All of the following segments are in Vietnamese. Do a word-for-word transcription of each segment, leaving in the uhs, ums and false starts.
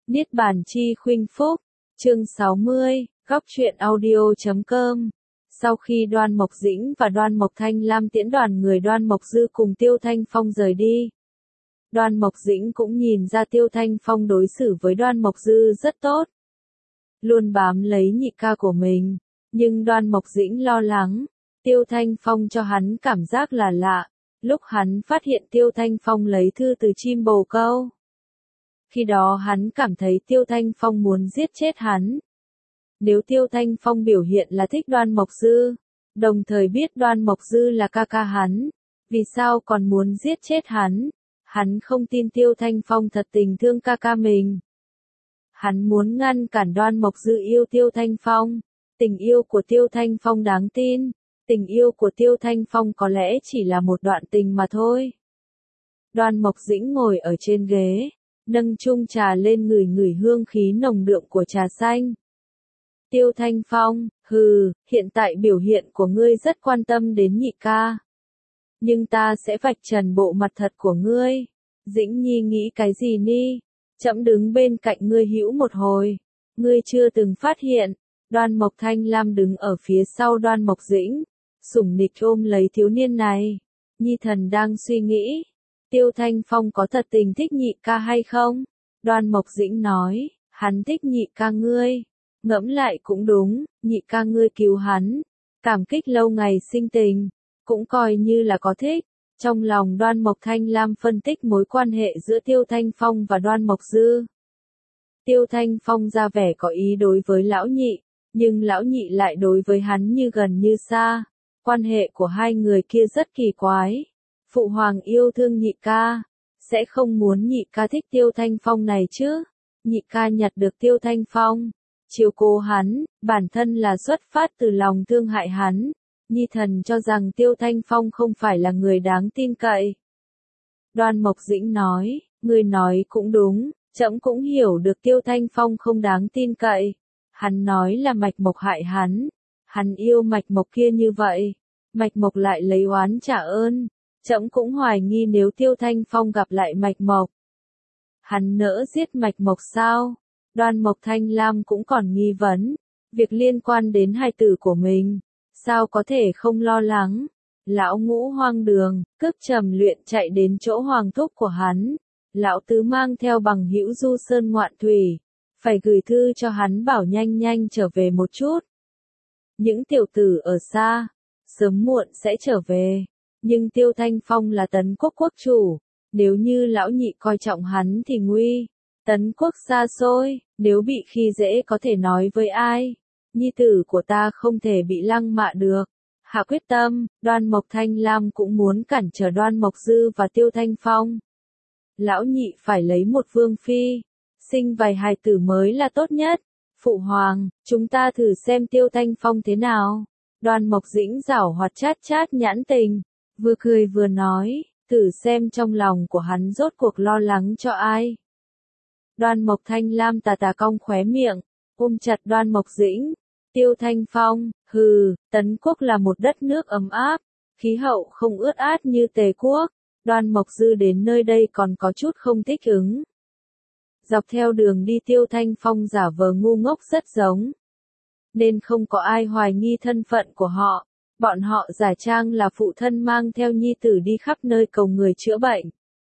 Niết bàn chi khuynh phúc, chương sáu mươi, góc truyện audio chấm com. Sau khi Đoan Mộc Dĩnh và Đoan Mộc Thanh Lam tiễn đoàn người Đoan Mộc Dư cùng Tiêu Thanh Phong rời đi. Đoan Mộc Dĩnh cũng nhìn ra Tiêu Thanh Phong đối xử với Đoan Mộc Dư rất tốt. Luôn bám lấy nhị ca của mình, nhưng Đoan Mộc Dĩnh lo lắng, Tiêu Thanh Phong cho hắn cảm giác là lạ, lúc hắn phát hiện Tiêu Thanh Phong lấy thư từ chim bồ câu. Khi đó hắn cảm thấy Tiêu Thanh Phong muốn giết chết hắn. Nếu Tiêu Thanh Phong biểu hiện là thích Đoan Mộc Dư, đồng thời biết Đoan Mộc Dư là ca ca hắn, vì sao còn muốn giết chết hắn? Hắn không tin Tiêu Thanh Phong thật tình thương ca ca mình. Hắn muốn ngăn cản Đoan Mộc Dư yêu Tiêu Thanh Phong. Tình yêu của Tiêu Thanh Phong đáng tin. Tình yêu của Tiêu Thanh Phong có lẽ chỉ là một đoạn tình mà thôi. Đoan Mộc Dĩnh ngồi ở trên ghế, nâng chung trà lên ngửi ngửi hương khí nồng đượm của trà xanh. Tiêu Thanh Phong, hừ, hiện tại biểu hiện của ngươi rất quan tâm đến nhị ca. Nhưng ta sẽ vạch trần bộ mặt thật của ngươi. Dĩnh Nhi nghĩ cái gì ni? Trẫm đứng bên cạnh ngươi hữu một hồi. Ngươi chưa từng phát hiện. Đoan Mộc Thanh Lam đứng ở phía sau Đoan Mộc Dĩnh, sủng nịch ôm lấy thiếu niên này. Nhi thần đang suy nghĩ, Tiêu Thanh Phong có thật tình thích nhị ca hay không? Đoan Mộc Dĩnh nói, hắn thích nhị ca ngươi. Ngẫm lại cũng đúng, nhị ca ngươi cứu hắn, cảm kích lâu ngày sinh tình, cũng coi như là có thích. Trong lòng Đoan Mộc Thanh Lam phân tích mối quan hệ giữa Tiêu Thanh Phong và Đoan Mộc Dư. Tiêu Thanh Phong ra vẻ có ý đối với lão nhị, nhưng lão nhị lại đối với hắn như gần như xa. Quan hệ của hai người kia rất kỳ quái. Phụ hoàng yêu thương nhị ca, sẽ không muốn nhị ca thích Tiêu Thanh Phong này chứ. Nhị ca nhặt được Tiêu Thanh Phong, chiếu cố hắn, bản thân là xuất phát từ lòng thương hại hắn. Nhi thần cho rằng Tiêu Thanh Phong không phải là người đáng tin cậy. Đoan Mộc Dĩnh nói, ngươi nói cũng đúng, trẫm cũng hiểu được Tiêu Thanh Phong không đáng tin cậy. Hắn nói là Mạch Mộc hại hắn, hắn yêu Mạch Mộc kia như vậy, Mạch Mộc lại lấy oán trả ơn. Trẫm cũng hoài nghi nếu Tiêu Thanh Phong gặp lại Mạch Mộc, hắn nỡ giết Mạch Mộc sao? Đoan Mộc Thanh Lam cũng còn nghi vấn, việc liên quan đến hài tử của mình, sao có thể không lo lắng? Lão Ngũ hoang đường, cướp trầm luyện chạy đến chỗ hoàng thúc của hắn. Lão Tứ mang theo bằng hữu du sơn ngoạn thủy, phải gửi thư cho hắn bảo nhanh nhanh trở về một chút. Những tiểu tử ở xa, sớm muộn sẽ trở về. Nhưng Tiêu Thanh Phong là Tấn Quốc quốc chủ, nếu như lão nhị coi trọng hắn thì nguy. Tấn Quốc xa xôi, nếu bị khi dễ có thể nói với ai? Nhi tử của ta không thể bị lăng mạ được. Hạ quyết tâm, Đoan Mộc Thanh Lam cũng muốn cản trở Đoan Mộc Dư và Tiêu Thanh Phong. Lão nhị phải lấy một vương phi, sinh vài hài tử mới là tốt nhất. Phụ hoàng, chúng ta thử xem Tiêu Thanh Phong thế nào. Đoan Mộc Dĩnh giảo hoạt chát chát nhãn tình, vừa cười vừa nói, thử xem trong lòng của hắn rốt cuộc lo lắng cho ai. Đoan Mộc Thanh Lam tà tà cong khóe miệng, ôm chặt Đoan Mộc Dĩnh. Tiêu Thanh Phong, hừ, Tấn Quốc là một đất nước ấm áp, khí hậu không ướt át như Tề Quốc. Đoan Mộc Dư đến nơi đây còn có chút không thích ứng. Dọc theo đường đi Tiêu Thanh Phong giả vờ ngu ngốc rất giống, nên không có ai hoài nghi thân phận của họ. Bọn họ giả trang là phụ thân mang theo nhi tử đi khắp nơi cầu người chữa bệnh.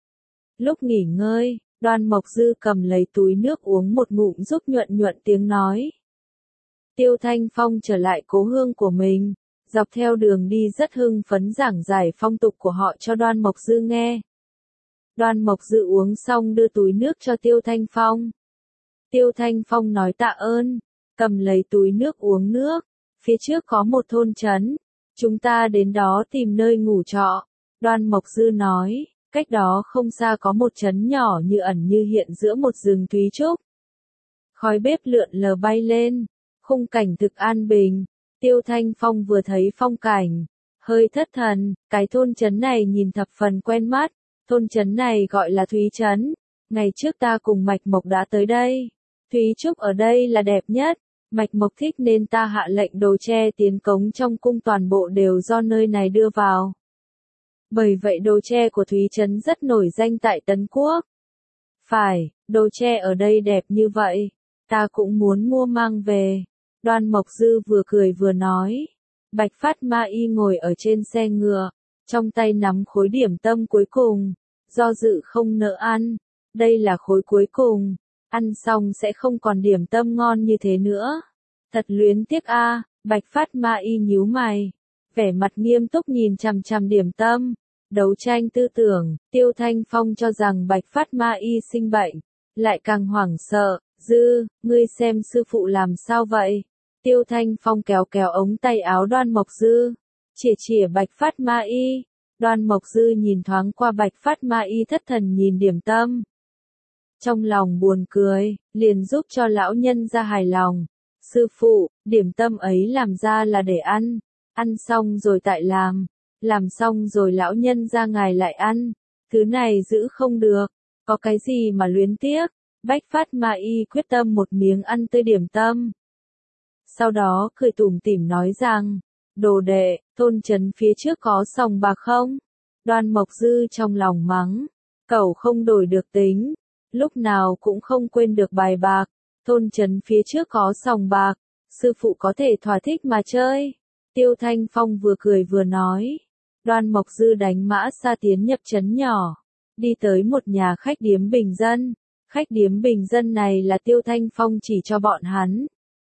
Lúc nghỉ ngơi, Đoan Mộc Dư cầm lấy túi nước uống một ngụm giúp nhuận nhuận tiếng nói. Tiêu Thanh Phong trở lại cố hương của mình, dọc theo đường đi rất hưng phấn giảng giải phong tục của họ cho Đoan Mộc Dư nghe. Đoan Mộc Dư uống xong đưa túi nước cho Tiêu Thanh Phong. Tiêu Thanh Phong nói tạ ơn, cầm lấy túi nước uống nước. Phía trước có một thôn trấn, chúng ta đến đó tìm nơi ngủ trọ. Đoan Mộc Dư nói, cách đó không xa có một trấn nhỏ như ẩn như hiện giữa một rừng thúy trúc. Khói bếp lượn lờ bay lên, khung cảnh thực an bình. Tiêu Thanh Phong vừa thấy phong cảnh, hơi thất thần, cái thôn trấn này nhìn thập phần quen mắt. Thôn trấn này gọi là Thúy Trấn. Ngày trước ta cùng Mạch Mộc đã tới đây. Thúy trúc ở đây là đẹp nhất. Mạch Mộc thích nên ta hạ lệnh đồ tre tiến cống trong cung toàn bộ đều do nơi này đưa vào. Bởi vậy đồ tre của Thúy Trấn rất nổi danh tại Tấn Quốc. Phải, đồ tre ở đây đẹp như vậy, ta cũng muốn mua mang về. Đoan Mộc Dư vừa cười vừa nói. Bạch Phát Ma Y ngồi ở trên xe ngựa, trong tay nắm khối điểm tâm cuối cùng, do dự không nỡ ăn. Đây là khối cuối cùng, ăn xong sẽ không còn điểm tâm ngon như thế nữa. Thật luyến tiếc a. À, Bạch Phát Ma Y nhíu mày, vẻ mặt nghiêm túc nhìn chằm chằm điểm tâm. Đấu tranh tư tưởng, Tiêu Thanh Phong cho rằng Bạch Phát Ma Y sinh bệnh, lại càng hoảng sợ. Dư, ngươi xem sư phụ làm sao vậy? Tiêu Thanh Phong kéo kéo ống tay áo Đoan Mộc Dư, chỉa chỉa Bạch Phát Ma Y. Đoan Mộc Dư nhìn thoáng qua Bạch Phát Ma Y thất thần nhìn điểm tâm. Trong lòng buồn cười, liền giúp cho lão nhân ra hài lòng. Sư phụ, điểm tâm ấy làm ra là để ăn, ăn xong rồi tại làm, làm xong rồi lão nhân ra ngài lại ăn, thứ này giữ không được, có cái gì mà luyến tiếc. Bạch Phát Ma Y quyết tâm một miếng ăn tươi điểm tâm. Sau đó cười tủm tỉm nói rằng, đồ đệ, thôn trấn phía trước có sòng bạc không? Đoan Mộc Dư trong lòng mắng, cẩu không đổi được tính, lúc nào cũng không quên được bài bạc. Thôn trấn phía trước có sòng bạc, sư phụ có thể thỏa thích mà chơi. Tiêu Thanh Phong vừa cười vừa nói. Đoan Mộc Dư đánh mã xa tiến nhập trấn nhỏ, đi tới một nhà khách điếm bình dân. Khách điếm bình dân này là Tiêu Thanh Phong chỉ cho bọn hắn.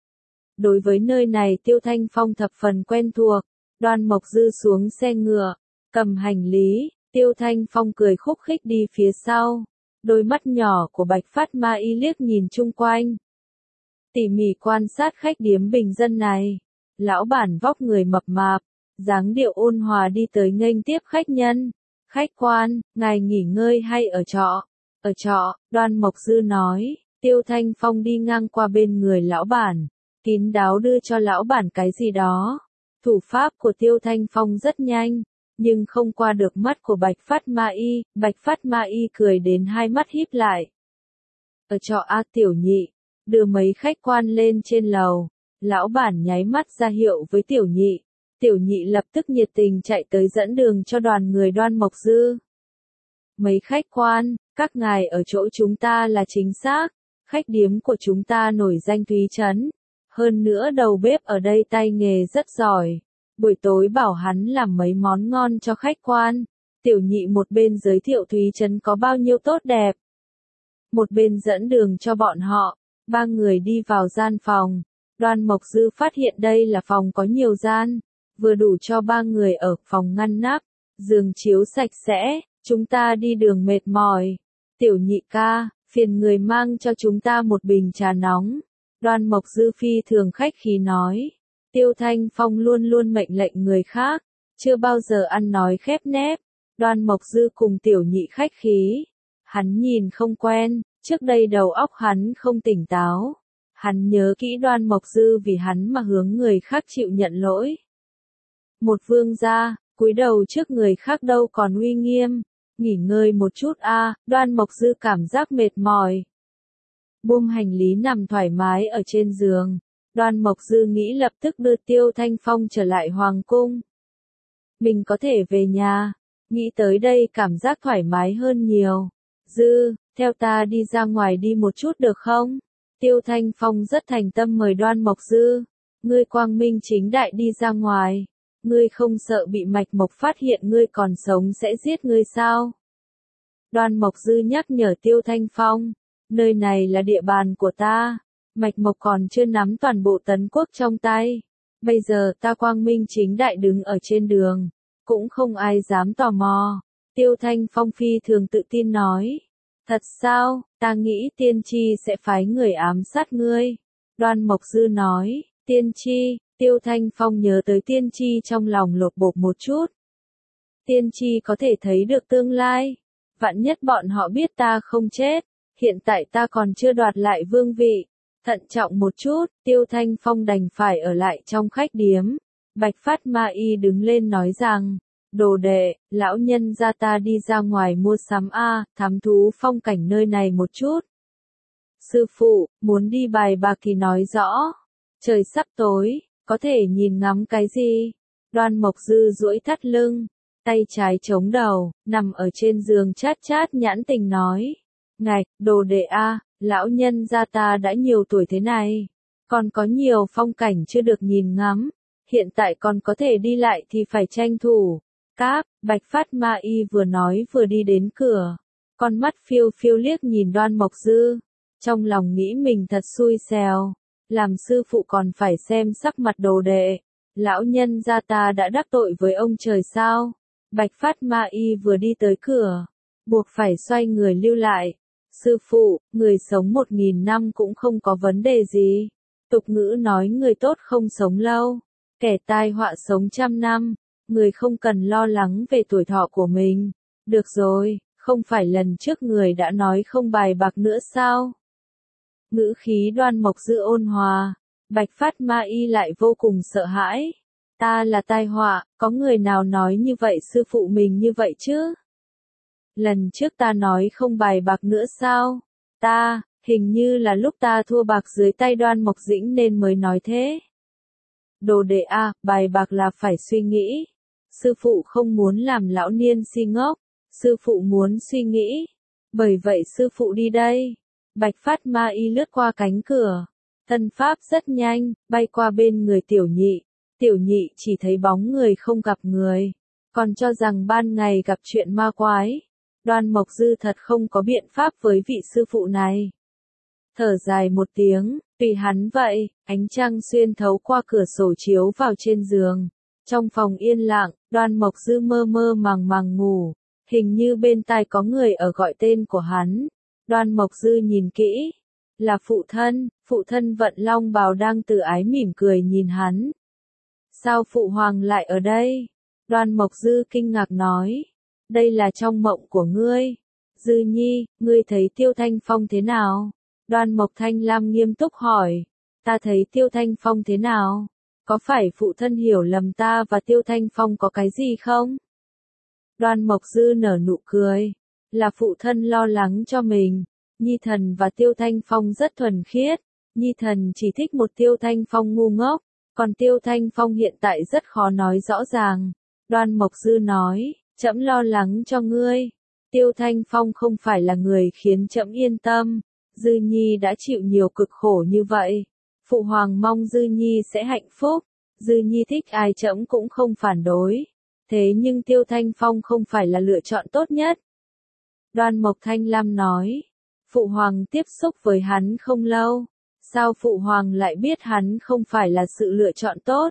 Đối với nơi này Tiêu Thanh Phong thập phần quen thuộc. Đoan Mộc Dư xuống xe ngựa, cầm hành lý, Tiêu Thanh Phong cười khúc khích đi phía sau. Đôi mắt nhỏ của Bạch Phát Ma Y liếc nhìn chung quanh, tỉ mỉ quan sát khách điếm bình dân này. Lão bản vóc người mập mạp, dáng điệu ôn hòa đi tới nghênh tiếp khách nhân. Khách quan, ngài nghỉ ngơi hay ở trọ? Ở trọ, Đoan Mộc Dư nói. Tiêu Thanh Phong đi ngang qua bên người lão bản, kín đáo đưa cho lão bản cái gì đó. Thủ pháp của Tiêu Thanh Phong rất nhanh, nhưng không qua được mắt của Bạch Phát Ma Y. Bạch Phát Ma Y cười đến hai mắt híp lại. Ở trọ A Tiểu Nhị, đưa mấy khách quan lên trên lầu. Lão bản nháy mắt ra hiệu với Tiểu Nhị. Tiểu Nhị lập tức nhiệt tình chạy tới dẫn đường cho đoàn người Đoan Mộc Dư. Mấy khách quan, các ngài ở chỗ chúng ta là chính xác. Khách điếm của chúng ta nổi danh Thúy Trấn. Hơn nữa đầu bếp ở đây tay nghề rất giỏi. Buổi tối bảo hắn làm mấy món ngon cho khách quan. Tiểu Nhị một bên giới thiệu Thúy Trấn có bao nhiêu tốt đẹp, một bên dẫn đường cho bọn họ. Ba người đi vào gian phòng. Đoan Mộc Dư phát hiện đây là phòng có nhiều gian, vừa đủ cho ba người ở. Phòng ngăn nắp, giường chiếu sạch sẽ. Chúng ta đi đường mệt mỏi. Tiểu Nhị ca, phiền người mang cho chúng ta một bình trà nóng. Đoan Mộc Dư phi thường khách khí nói. Tiêu Thanh Phong luôn luôn mệnh lệnh người khác, chưa bao giờ ăn nói khép nép. Đoan Mộc Dư cùng Tiểu Nhị khách khí. Hắn nhìn không quen, trước đây đầu óc hắn không tỉnh táo. Hắn nhớ kỹ Đoan Mộc Dư vì hắn mà hướng người khác chịu nhận lỗi. Một vương gia, cúi đầu trước người khác đâu còn uy nghiêm. Nghỉ ngơi một chút a. À, Đoan Mộc Dư cảm giác mệt mỏi, buông hành lý nằm thoải mái ở trên giường. Đoan Mộc Dư nghĩ lập tức đưa Tiêu Thanh Phong trở lại hoàng cung. Mình có thể về nhà. Nghĩ tới đây cảm giác thoải mái hơn nhiều. Dư, theo ta đi ra ngoài đi một chút được không? Tiêu Thanh Phong rất thành tâm mời Đoan Mộc Dư. Ngươi quang minh chính đại đi ra ngoài. Ngươi không sợ bị Mạch Mộc phát hiện ngươi còn sống sẽ giết ngươi sao? Đoan Mộc Dư nhắc nhở Tiêu Thanh Phong. Nơi này là địa bàn của ta. Mạch Mộc còn chưa nắm toàn bộ Tấn Quốc trong tay. Bây giờ ta quang minh chính đại đứng ở trên đường, cũng không ai dám tò mò. Tiêu Thanh Phong phi thường tự tin nói. Thật sao, ta nghĩ tiên tri sẽ phái người ám sát ngươi. Đoan Mộc Dư nói. Tiên tri, Tiêu Thanh Phong nhớ tới tiên tri trong lòng lột bột một chút. Tiên tri có thể thấy được tương lai. Vạn nhất bọn họ biết ta không chết, hiện tại ta còn chưa đoạt lại vương vị. Thận trọng một chút, Tiêu Thanh Phong đành phải ở lại trong khách điếm. Bạch Phát Ma Y đứng lên nói rằng, đồ đệ, lão nhân gia ta đi ra ngoài mua sắm a, thám thú phong cảnh nơi này một chút. Sư phụ, muốn đi bài bạc thì nói rõ. Trời sắp tối, có thể nhìn ngắm cái gì? Đoan Mộc Dư duỗi thắt lưng, tay trái chống đầu, nằm ở trên giường chát chát nhãn tình nói. Ngạch, đồ đệ a, lão nhân gia ta đã nhiều tuổi thế này, còn có nhiều phong cảnh chưa được nhìn ngắm, hiện tại còn có thể đi lại thì phải tranh thủ. Cáp, Bạch Phát Ma Y vừa nói vừa đi đến cửa, con mắt phiêu phiêu liếc nhìn Đoan Mộc Dư, trong lòng nghĩ mình thật xui xẻo, làm sư phụ còn phải xem sắc mặt đồ đệ, lão nhân gia ta đã đắc tội với ông trời sao? Bạch Phát Ma Y vừa đi tới cửa, buộc phải xoay người lưu lại. Sư phụ, người sống một nghìn năm cũng không có vấn đề gì. Tục ngữ nói người tốt không sống lâu, kẻ tai họa sống trăm năm. Người không cần lo lắng về tuổi thọ của mình. Được rồi, không phải lần trước người đã nói không bài bạc nữa sao? Ngữ khí Đoan Mộc Dư ôn hòa, Bạch Phát Ma Y lại vô cùng sợ hãi. Ta là tai họa, có người nào nói như vậy sư phụ mình như vậy chứ? Lần trước ta nói không bài bạc nữa sao? Ta, hình như là lúc ta thua bạc dưới tay Đoan Mộc Dĩnh nên mới nói thế. Đồ đệ a, bài bạc là phải suy nghĩ. Sư phụ không muốn làm lão niên si ngốc, sư phụ muốn suy nghĩ. Bởi vậy sư phụ đi đây. Bạch Phát Ma Y lướt qua cánh cửa. Thân pháp rất nhanh, bay qua bên người tiểu nhị. Tiểu nhị chỉ thấy bóng người không gặp người, còn cho rằng ban ngày gặp chuyện ma quái. Đoan Mộc Dư thật không có biện pháp với vị sư phụ này. Thở dài một tiếng, tùy hắn vậy, ánh trăng xuyên thấu qua cửa sổ chiếu vào trên giường. Trong phòng yên lặng, Đoan Mộc Dư mơ mơ màng màng ngủ, hình như bên tai có người ở gọi tên của hắn. Đoan Mộc Dư nhìn kỹ, là phụ thân, phụ thân Vận Long Bào đang từ ái mỉm cười nhìn hắn. Sao phụ hoàng lại ở đây? Đoan Mộc Dư kinh ngạc nói, đây là trong mộng của ngươi. Dư Nhi, ngươi thấy Tiêu Thanh Phong thế nào? Đoan Mộc Thanh Lam nghiêm túc hỏi, ta thấy Tiêu Thanh Phong thế nào? Có phải phụ thân hiểu lầm ta và Tiêu Thanh Phong có cái gì không? Đoan Mộc Dư nở nụ cười, là phụ thân lo lắng cho mình. Nhi thần và Tiêu Thanh Phong rất thuần khiết, Nhi thần chỉ thích một Tiêu Thanh Phong ngu ngốc, còn Tiêu Thanh Phong hiện tại rất khó nói rõ ràng. Đoan Mộc Dư nói, trẫm lo lắng cho ngươi. Tiêu Thanh Phong không phải là người khiến trẫm yên tâm. Dư Nhi đã chịu nhiều cực khổ như vậy. Phụ hoàng mong Dư Nhi sẽ hạnh phúc. Dư Nhi thích ai trẫm cũng không phản đối. Thế nhưng Tiêu Thanh Phong không phải là lựa chọn tốt nhất. Đoan Mộc Thanh Lam nói, phụ hoàng tiếp xúc với hắn không lâu. Sao phụ hoàng lại biết hắn không phải là sự lựa chọn tốt?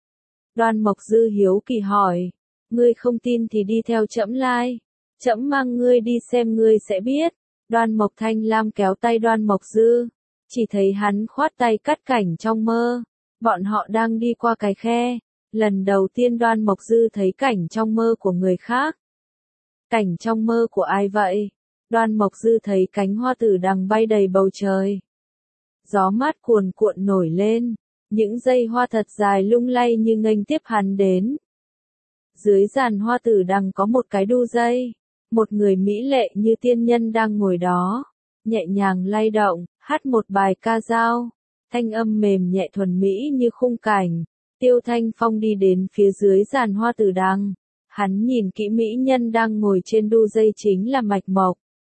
Đoan Mộc Dư hiếu kỳ hỏi, ngươi không tin thì đi theo trẫm lai. Trẫm mang ngươi đi xem ngươi sẽ biết. Đoan Mộc Thanh Lam kéo tay Đoan Mộc Dư, chỉ thấy hắn khoát tay cắt cảnh trong mơ. Bọn họ đang đi qua cái khe. Lần đầu tiên Đoan Mộc Dư thấy cảnh trong mơ của người khác. Cảnh trong mơ của ai vậy? Đoan Mộc Dư thấy cánh hoa tử đằng bay đầy bầu trời. Gió mát cuồn cuộn nổi lên, những dây hoa thật dài lung lay như nghênh tiếp hắn đến. Dưới giàn hoa tử đằng có một cái đu dây, một người mỹ lệ như tiên nhân đang ngồi đó, nhẹ nhàng lay động, hát một bài ca dao, thanh âm mềm nhẹ thuần mỹ như khung cảnh. Tiêu Thanh Phong đi đến phía dưới giàn hoa tử đằng, hắn nhìn kỹ mỹ nhân đang ngồi trên đu dây chính là Mạch Mộc.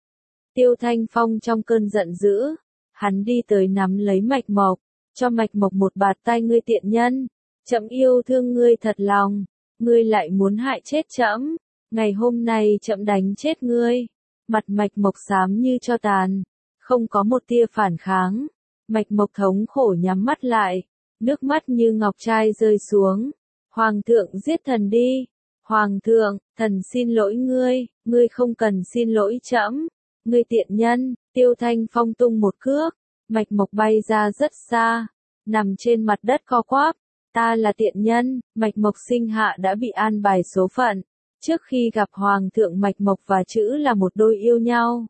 Tiêu Thanh Phong trong cơn giận dữ, hắn đi tới nắm lấy Mạch Mộc, cho Mạch Mộc một bạt tay, ngươi tiện nhân, trẫm yêu thương ngươi thật lòng, ngươi lại muốn hại chết trẫm, ngày hôm nay trẫm đánh chết ngươi. Mặt Mạch Mộc xám như tro tàn, không có một tia phản kháng. Mạch Mộc thống khổ nhắm mắt lại, nước mắt như ngọc trai rơi xuống. Hoàng thượng giết thần đi. Hoàng thượng, thần xin lỗi ngươi, ngươi không cần xin lỗi trẫm. Ngươi tiện nhân. Tiêu Thanh Phong tung một cước, Mạch Mộc bay ra rất xa, nằm trên mặt đất co quắp. Ta là tiện nhân. Mạch Mộc sinh hạ đã bị an bài số phận. Trước khi gặp Hoàng thượng, Mạch Mộc và Chữ là một đôi yêu nhau.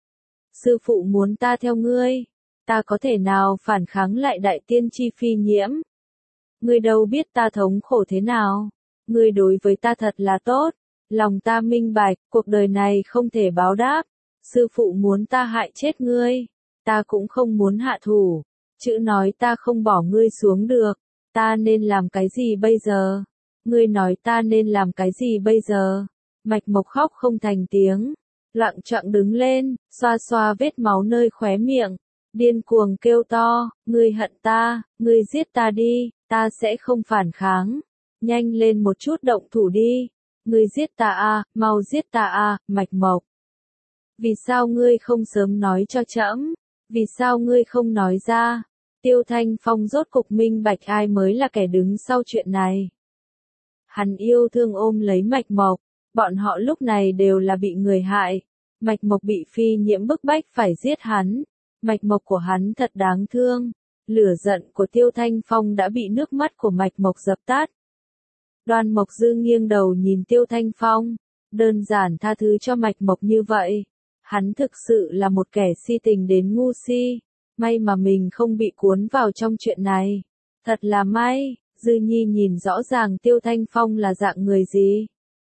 Sư phụ muốn ta theo ngươi, ta có thể nào phản kháng lại đại tiên tri Phi Nhiễm? Ngươi đâu biết ta thống khổ thế nào. Ngươi đối với ta thật là tốt, lòng ta minh bạch, cuộc đời này không thể báo đáp. Sư phụ muốn ta hại chết ngươi, ta cũng không muốn hạ thủ. Chữ nói ta không bỏ ngươi xuống được, ta nên làm cái gì bây giờ? Ngươi nói ta nên làm cái gì bây giờ? Mạch Mộc khóc không thành tiếng, loạng choạng đứng lên, xoa xoa vết máu nơi khóe miệng, điên cuồng kêu to, ngươi hận ta, ngươi giết ta đi, ta sẽ không phản kháng, nhanh lên một chút động thủ đi, ngươi giết ta a, mau giết ta a, Mạch Mộc. Vì sao ngươi không sớm nói cho trẫm? Vì sao ngươi không nói ra? Tiêu Thanh Phong rốt cục minh bạch ai mới là kẻ đứng sau chuyện này. Hắn yêu thương ôm lấy Mạch Mộc, bọn họ lúc này đều là bị người hại. Mạch Mộc bị Phi Nhiễm bức bách phải giết hắn. Mạch Mộc của hắn thật đáng thương. Lửa giận của Tiêu Thanh Phong đã bị nước mắt của Mạch Mộc dập tắt. Đoan Mộc Dư nghiêng đầu nhìn Tiêu Thanh Phong, đơn giản tha thứ cho Mạch Mộc như vậy. Hắn thực sự là một kẻ si tình đến ngu si, may mà mình không bị cuốn vào trong chuyện này. Thật là may, Dư Nhi nhìn rõ ràng Tiêu Thanh Phong là dạng người gì.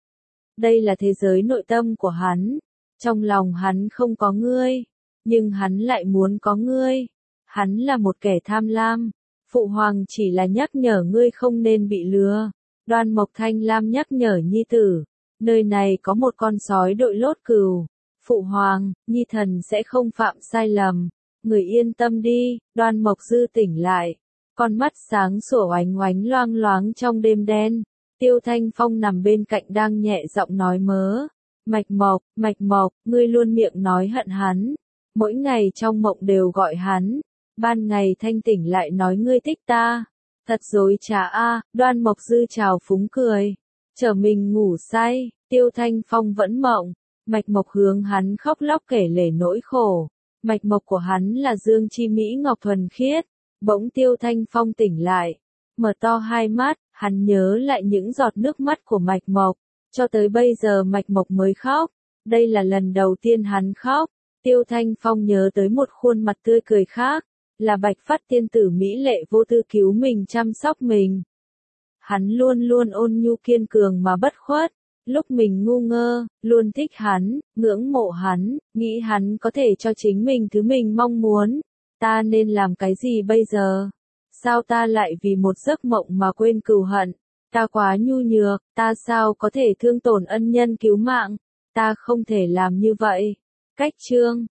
Đây là thế giới nội tâm của hắn, trong lòng hắn không có ngươi, nhưng hắn lại muốn có ngươi. Hắn là một kẻ tham lam, Phụ Hoàng chỉ là nhắc nhở ngươi không nên bị lừa. Đoan Mộc Thanh Lam nhắc nhở Nhi tử, nơi này có một con sói đội lốt cừu. Phụ Hoàng, Nhi thần sẽ không phạm sai lầm, người yên tâm đi. Đoan Mộc Dư tỉnh lại, con mắt sáng sủa oánh oánh loang loáng trong đêm đen. Tiêu Thanh Phong nằm bên cạnh đang nhẹ giọng nói mớ, Mạch Mộc, Mạch Mộc, ngươi luôn miệng nói hận hắn, mỗi ngày trong mộng đều gọi hắn, ban ngày thanh tỉnh lại nói ngươi thích ta. Thật dối trá a. Đoan Mộc Dư trào phúng cười, chờ mình ngủ say. Tiêu Thanh Phong vẫn mộng. Mạch Mộc hướng hắn khóc lóc kể lể nỗi khổ. Mạch Mộc của hắn là Dương Chi Mỹ ngọc thuần khiết. Bỗng Tiêu Thanh Phong tỉnh lại, mở to hai mắt, hắn nhớ lại những giọt nước mắt của Mạch Mộc. Cho tới bây giờ Mạch Mộc mới khóc. Đây là lần đầu tiên hắn khóc. Tiêu Thanh Phong nhớ tới một khuôn mặt tươi cười khác, là Bạch Phát tiên tử mỹ lệ vô tư cứu mình chăm sóc mình. Hắn luôn luôn ôn nhu kiên cường mà bất khuất, lúc mình ngu ngơ, luôn thích hắn, ngưỡng mộ hắn, nghĩ hắn có thể cho chính mình thứ mình mong muốn. Ta nên làm cái gì bây giờ? Sao ta lại vì một giấc mộng mà quên cừu hận? Ta quá nhu nhược, ta sao có thể thương tổn ân nhân cứu mạng? Ta không thể làm như vậy. Cách chương